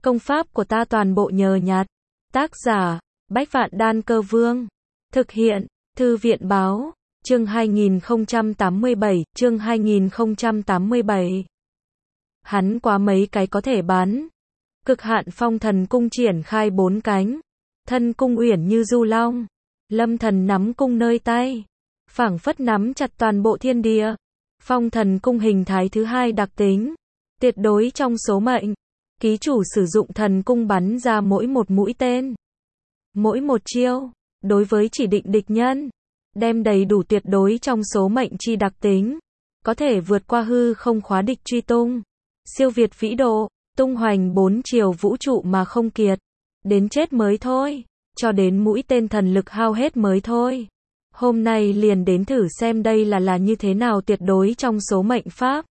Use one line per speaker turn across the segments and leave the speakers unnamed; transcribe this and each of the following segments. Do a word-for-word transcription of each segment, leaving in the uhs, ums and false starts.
Công pháp của ta toàn bộ nhờ nhặt. Tác giả, Bách Vạn Đan Cơ Vương. Thực hiện, Thư viện Báo. Chương hai nghìn không trăm tám mươi bảy, chương hai nghìn không trăm tám mươi bảy. Hắn quá mấy cái có thể bắn. Cực hạn phong thần cung triển khai bốn cánh. Thân cung uyển như du long. Lâm thần nắm cung nơi tay. Phảng phất nắm chặt toàn bộ thiên địa. Phong thần cung hình thái thứ hai đặc tính. Tuyệt đối trong số mệnh. Ký chủ sử dụng thần cung bắn ra mỗi một mũi tên. Mỗi một chiêu. Đối với chỉ định địch nhân. Đem đầy đủ tuyệt đối trong số mệnh chi đặc tính. Có thể vượt qua hư không khóa địch truy tung. Siêu việt vĩ độ. Tung hoành bốn chiều vũ trụ mà không kiệt. Đến chết mới thôi. Cho đến mũi tên thần lực hao hết mới thôi. Hôm nay liền đến thử xem đây là là như thế nào tuyệt đối trong số mệnh pháp.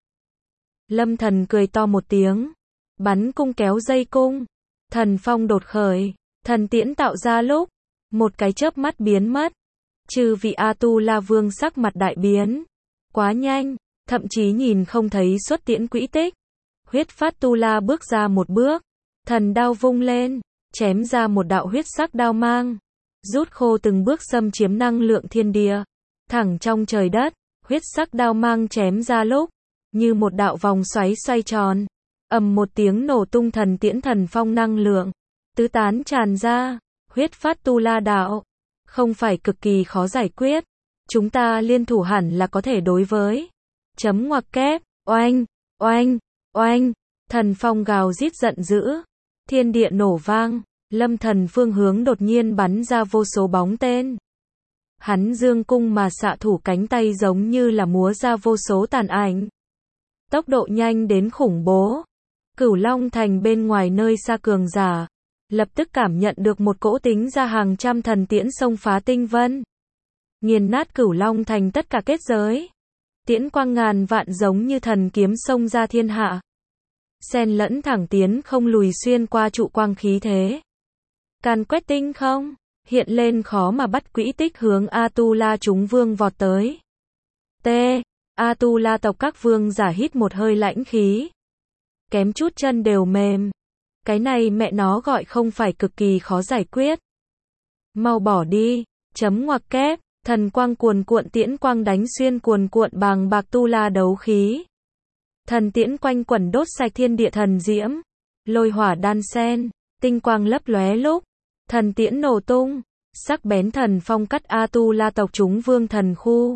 Lâm thần cười to một tiếng. Bắn cung kéo dây cung. Thần phong đột khởi. Thần tiễn tạo ra lúc. Một cái chớp mắt biến mất. Chư vị A-tu-la vương sắc mặt đại biến. Quá nhanh. Thậm chí nhìn không thấy xuất tiễn quỹ tích. Huyết phát tu-la bước ra một bước. Thần đao vung lên. Chém ra một đạo huyết sắc đao mang. Rút khô từng bước xâm chiếm năng lượng thiên địa. Thẳng trong trời đất. Huyết sắc đao mang chém ra lúc. Như một đạo vòng xoáy xoay tròn. Ầm một tiếng nổ tung thần tiễn thần phong năng lượng. Tứ tán tràn ra. Huyết phát tu la đạo. Không phải cực kỳ khó giải quyết. Chúng ta liên thủ hẳn là có thể đối với. Chấm ngoặc kép. Oanh. Oanh. Oanh. Thần phong gào rít giận dữ. Thiên địa nổ vang. Lâm thần phương hướng đột nhiên bắn ra vô số bóng tên. Hắn dương cung mà xạ thủ cánh tay giống như là múa ra vô số tàn ảnh. Tốc độ nhanh đến khủng bố. Cửu Long Thành bên ngoài nơi xa cường giả. Lập tức cảm nhận được một cỗ tính ra hàng trăm thần tiễn xông phá tinh vân. Nghiền nát Cửu Long Thành tất cả kết giới. Tiễn quang ngàn vạn giống như thần kiếm xông ra thiên hạ. Xen lẫn thẳng tiến không lùi xuyên qua trụ quang khí thế. Càn quét tinh không, hiện lên khó mà bắt quỹ tích hướng A-tu-la chúng vương vọt tới. T. A-tu-la tộc các vương giả hít một hơi lãnh khí. Kém chút chân đều mềm. Cái này mẹ nó gọi không phải cực kỳ khó giải quyết. Mau bỏ đi, chấm ngoặc kép, thần quang cuồn cuộn tiễn quang đánh xuyên cuồn cuộn bàng bạc tu-la đấu khí. Thần tiễn quanh quẩn đốt sạch thiên địa thần diễm. Lôi hỏa đan sen, tinh quang lấp lóe lúc. Thần tiễn nổ tung, sắc bén thần phong cắt A-tu-la tộc chúng vương thần khu.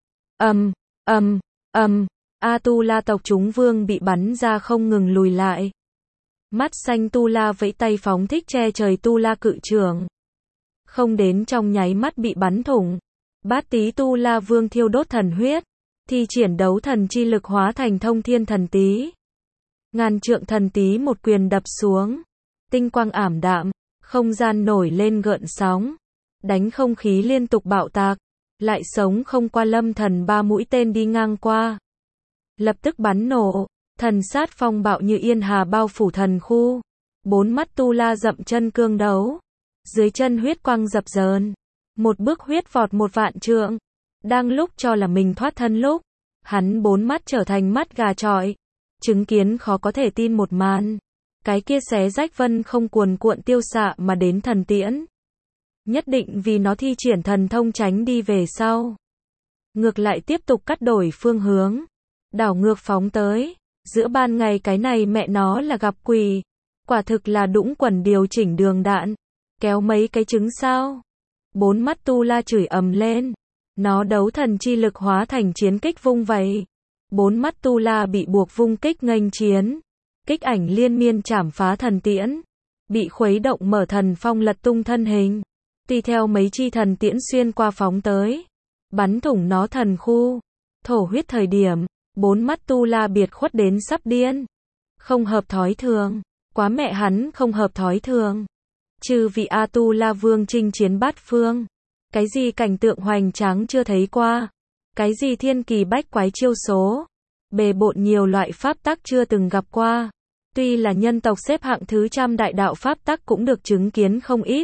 Ầm, ầm, ầm, A-tu-la tộc chúng vương bị bắn ra không ngừng lùi lại. Mắt xanh tu-la vẫy tay phóng thích che trời tu-la cự trường. Không đến trong nháy mắt bị bắn thủng. Bát tí tu-la vương thiêu đốt thần huyết. Thi triển đấu thần chi lực hóa thành thông thiên thần tí. Ngàn trượng thần tí một quyền đập xuống. Tinh quang ảm đạm. Không gian nổi lên gợn sóng. Đánh không khí liên tục bạo tạc. Lại sống không qua lâm thần ba mũi tên đi ngang qua. Lập tức bắn nổ. Thần sát phong bạo như yên hà bao phủ thần khu. Bốn mắt tu-la dậm chân cương đấu. Dưới chân huyết quang dập dờn. Một bước huyết vọt một vạn trượng. Đang lúc cho là mình thoát thân lúc. Hắn bốn mắt trở thành mắt gà trọi. Chứng kiến khó có thể tin một màn. Cái kia xé rách vân không cuồn cuộn tiêu xạ mà đến thần tiễn. Nhất định vì nó thi triển thần thông tránh đi về sau. Ngược lại tiếp tục cắt đổi phương hướng. Đảo ngược phóng tới. Giữa ban ngày cái này mẹ nó là gặp quỷ. Quả thực là đũng quần điều chỉnh đường đạn. Kéo mấy cái trứng sao. Bốn mắt tu-la chửi ầm lên. Nó đấu thần chi lực hóa thành chiến kích vung vẩy. Bốn mắt tu-la bị buộc vung kích nghênh chiến. Kích ảnh liên miên chảm phá thần tiễn. Bị khuấy động mở thần phong lật tung thân hình. Tùy theo mấy chi thần tiễn xuyên qua phóng tới. Bắn thủng nó thần khu. Thổ huyết thời điểm. Bốn mắt tu-la biệt khuất đến sắp điên. Không hợp thói thường. Quá mẹ hắn không hợp thói thường. Trừ vị A-tu-la vương chinh chiến bát phương. Cái gì cảnh tượng hoành tráng chưa thấy qua. Cái gì thiên kỳ bách quái chiêu số. Bề bộn nhiều loại pháp tắc chưa từng gặp qua. Tuy là nhân tộc xếp hạng thứ trăm đại đạo pháp tắc cũng được chứng kiến không ít.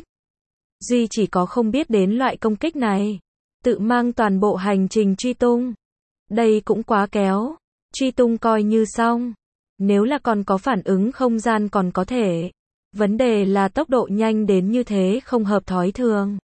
Duy chỉ có không biết đến loại công kích này. Tự mang toàn bộ hành trình truy tung. Đây cũng quá kéo. Truy tung coi như xong. Nếu là còn có phản ứng không gian còn có thể. Vấn đề là tốc độ nhanh đến như thế không hợp thói thường.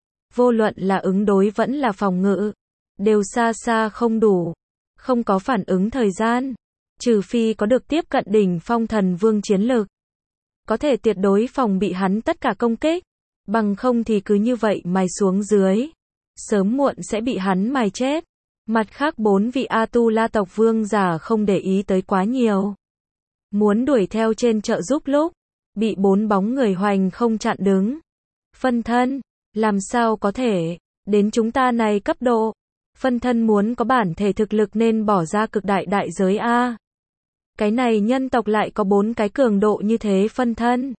Vô luận là ứng đối vẫn là phòng ngự, đều xa xa không đủ, không có phản ứng thời gian, trừ phi có được tiếp cận đỉnh phong thần vương chiến lực, có thể tuyệt đối phòng bị hắn tất cả công kích, bằng không thì cứ như vậy mài xuống dưới, sớm muộn sẽ bị hắn mài chết. Mặt khác bốn vị Atula tộc vương giả không để ý tới quá nhiều, muốn đuổi theo trên trợ giúp lúc, bị bốn bóng người hoành không chặn đứng. Phân thân, làm sao có thể, đến chúng ta này cấp độ, phân thân muốn có bản thể thực lực nên bỏ ra cực đại đại giới a. Cái này nhân tộc lại có bốn cái cường độ như thế phân thân.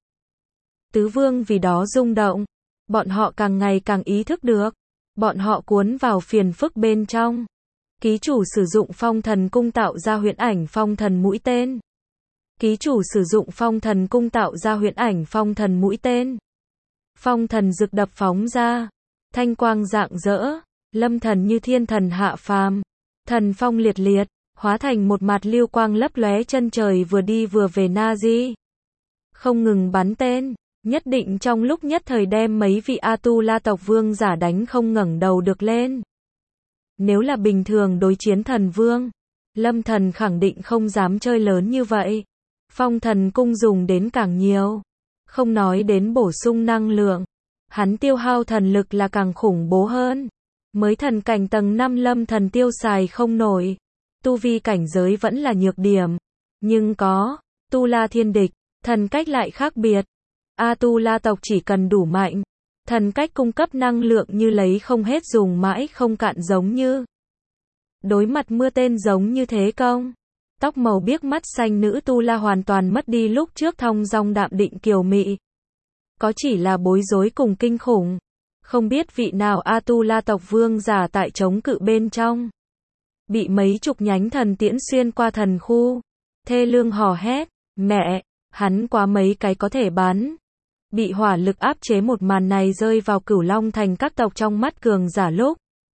Tứ vương vì đó rung động, bọn họ càng ngày càng ý thức được, bọn họ cuốn vào phiền phức bên trong. Ký chủ sử dụng phong thần cung tạo ra huyễn ảnh phong thần mũi tên. Ký chủ sử dụng phong thần cung tạo ra huyễn ảnh phong thần mũi tên. Phong thần rực đập phóng ra, thanh quang rạng rỡ, lâm thần như thiên thần hạ phàm, thần phong liệt liệt, hóa thành một mặt lưu quang lấp lóe chân trời vừa đi vừa về Nazi. Không ngừng bắn tên, nhất định trong lúc nhất thời đem mấy vị Atula tộc vương giả đánh không ngẩng đầu được lên. Nếu là bình thường đối chiến thần vương, lâm thần khẳng định không dám chơi lớn như vậy. Phong thần cung dùng đến càng nhiều, không nói đến bổ sung năng lượng, hắn tiêu hao thần lực là càng khủng bố hơn. Mới thần cảnh tầng năm lâm thần tiêu xài không nổi, tu vi cảnh giới vẫn là nhược điểm, nhưng có Tu La thiên địch, thần cách lại khác biệt. Atula tộc chỉ cần đủ mạnh, thần cách cung cấp năng lượng như lấy không hết dùng mãi không cạn, giống như đối mặt mưa tên giống như thế công. Tóc màu biếc mắt xanh nữ Tu La hoàn toàn mất đi lúc trước thong dong đạm định kiều mị, có chỉ là bối rối cùng kinh khủng. Không biết vị nào Atula tộc vương giả tại chống cự bên trong, bị mấy chục nhánh thần tiễn xuyên qua thần khu, thê lương hò hét, mẹ, hắn quá mấy cái có thể bắn. Bị hỏa lực áp chế một màn này rơi vào Cửu Long thành các tộc trong mắt cường giả lúc.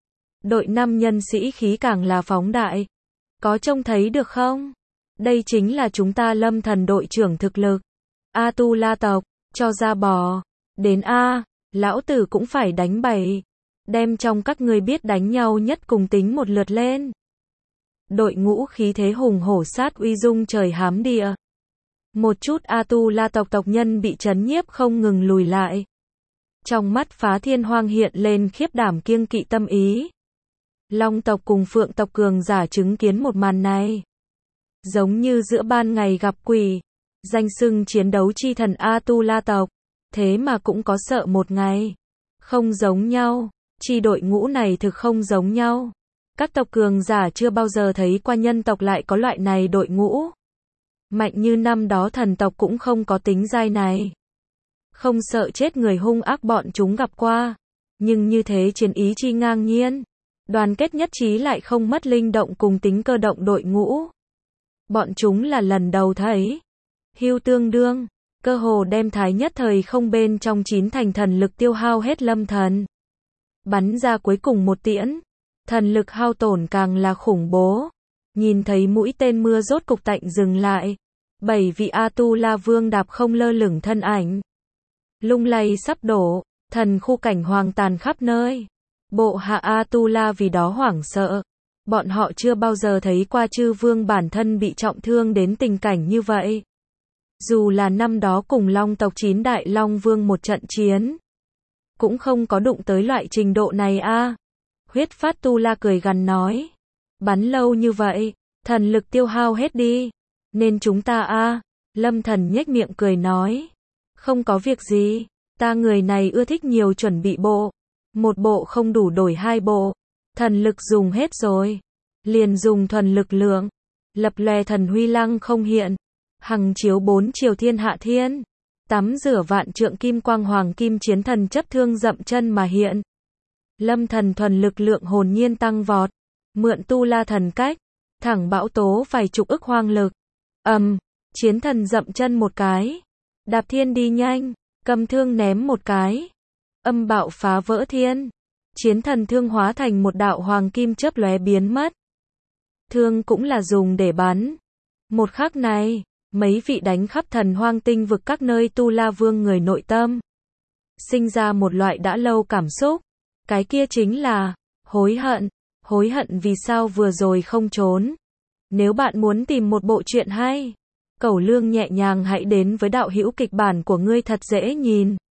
Đội năm nhân sĩ khí càng là phóng đại. Có trông thấy được không? Đây chính là chúng ta lâm thần đội trưởng thực lực. Atula tộc, cho ra bò. Đến A, lão tử cũng phải đánh bảy. Đem trong các ngươi biết đánh nhau nhất cùng tính một lượt lên. Đội ngũ khí thế hùng hổ sát uy dung trời hám địa. Một chút Atula tộc tộc nhân bị chấn nhiếp không ngừng lùi lại. Trong mắt Phá Thiên Hoang hiện lên khiếp đảm kiêng kỵ tâm ý. Long tộc cùng Phượng tộc cường giả chứng kiến một màn này, giống như giữa ban ngày gặp quỷ. Danh xưng chiến đấu chi thần Atula tộc, thế mà cũng có sợ một ngày. Không giống nhau, chi đội ngũ này thực không giống nhau. Các tộc cường giả chưa bao giờ thấy qua nhân tộc lại có loại này đội ngũ. Mạnh như năm đó thần tộc cũng không có tính giai này. Không sợ chết người hung ác bọn chúng gặp qua. Nhưng như thế chiến ý chi ngang nhiên. Đoàn kết nhất trí lại không mất linh động cùng tính cơ động đội ngũ. Bọn chúng là lần đầu thấy. Hưu tương đương, cơ hồ đem thái nhất thời không bên trong chín thành thần lực tiêu hao hết lâm thần. Bắn ra cuối cùng một tiễn. Thần lực hao tổn càng là khủng bố. Nhìn thấy mũi tên mưa rốt cục tạnh dừng lại. Bảy vị Atula vương đạp không lơ lửng thân ảnh. Lung lay sắp đổ, thần khu cảnh hoàng tàn khắp nơi. Bộ hạ Atula vì đó hoảng sợ. Bọn họ chưa bao giờ thấy qua chư vương bản thân bị trọng thương đến tình cảnh như vậy. Dù là năm đó cùng Long tộc chín đại Long vương một trận chiến, cũng không có đụng tới loại trình độ này a. À. Huyết Phát Tu La cười gằn nói. Bắn lâu như vậy, thần lực tiêu hao hết đi. Nên chúng ta a. À. Lâm thần nhếch miệng cười nói. Không có việc gì, ta người này ưa thích nhiều chuẩn bị bộ. Một bộ không đủ đổi hai bộ. Thần lực dùng hết rồi, liền dùng thuần lực lượng. Lập lòe thần huy lăng không hiện. Hằng chiếu bốn chiều thiên hạ thiên. Tắm rửa vạn trượng kim quang hoàng kim chiến thần chấp thương dậm chân mà hiện. Lâm thần thuần lực lượng hồn nhiên tăng vọt. Mượn Tu La thần cách. Thẳng bão tố vài chục ức hoang lực. Ầm, um, chiến thần dậm chân một cái. Đạp thiên đi nhanh. Cầm thương ném một cái. Âm bạo phá vỡ thiên. Chiến thần thương hóa thành một đạo hoàng kim chớp lóe biến mất. Thương cũng là dùng để bắn. Một khắc này, mấy vị đánh khắp thần hoang tinh vực các nơi tu la vương người nội tâm. Sinh ra một loại đã lâu cảm xúc. Cái kia chính là hối hận. Hối hận vì sao vừa rồi không trốn. Nếu bạn muốn tìm một bộ truyện hay, cẩu lương nhẹ nhàng hãy đến với đạo hữu kịch bản của ngươi thật dễ nhìn.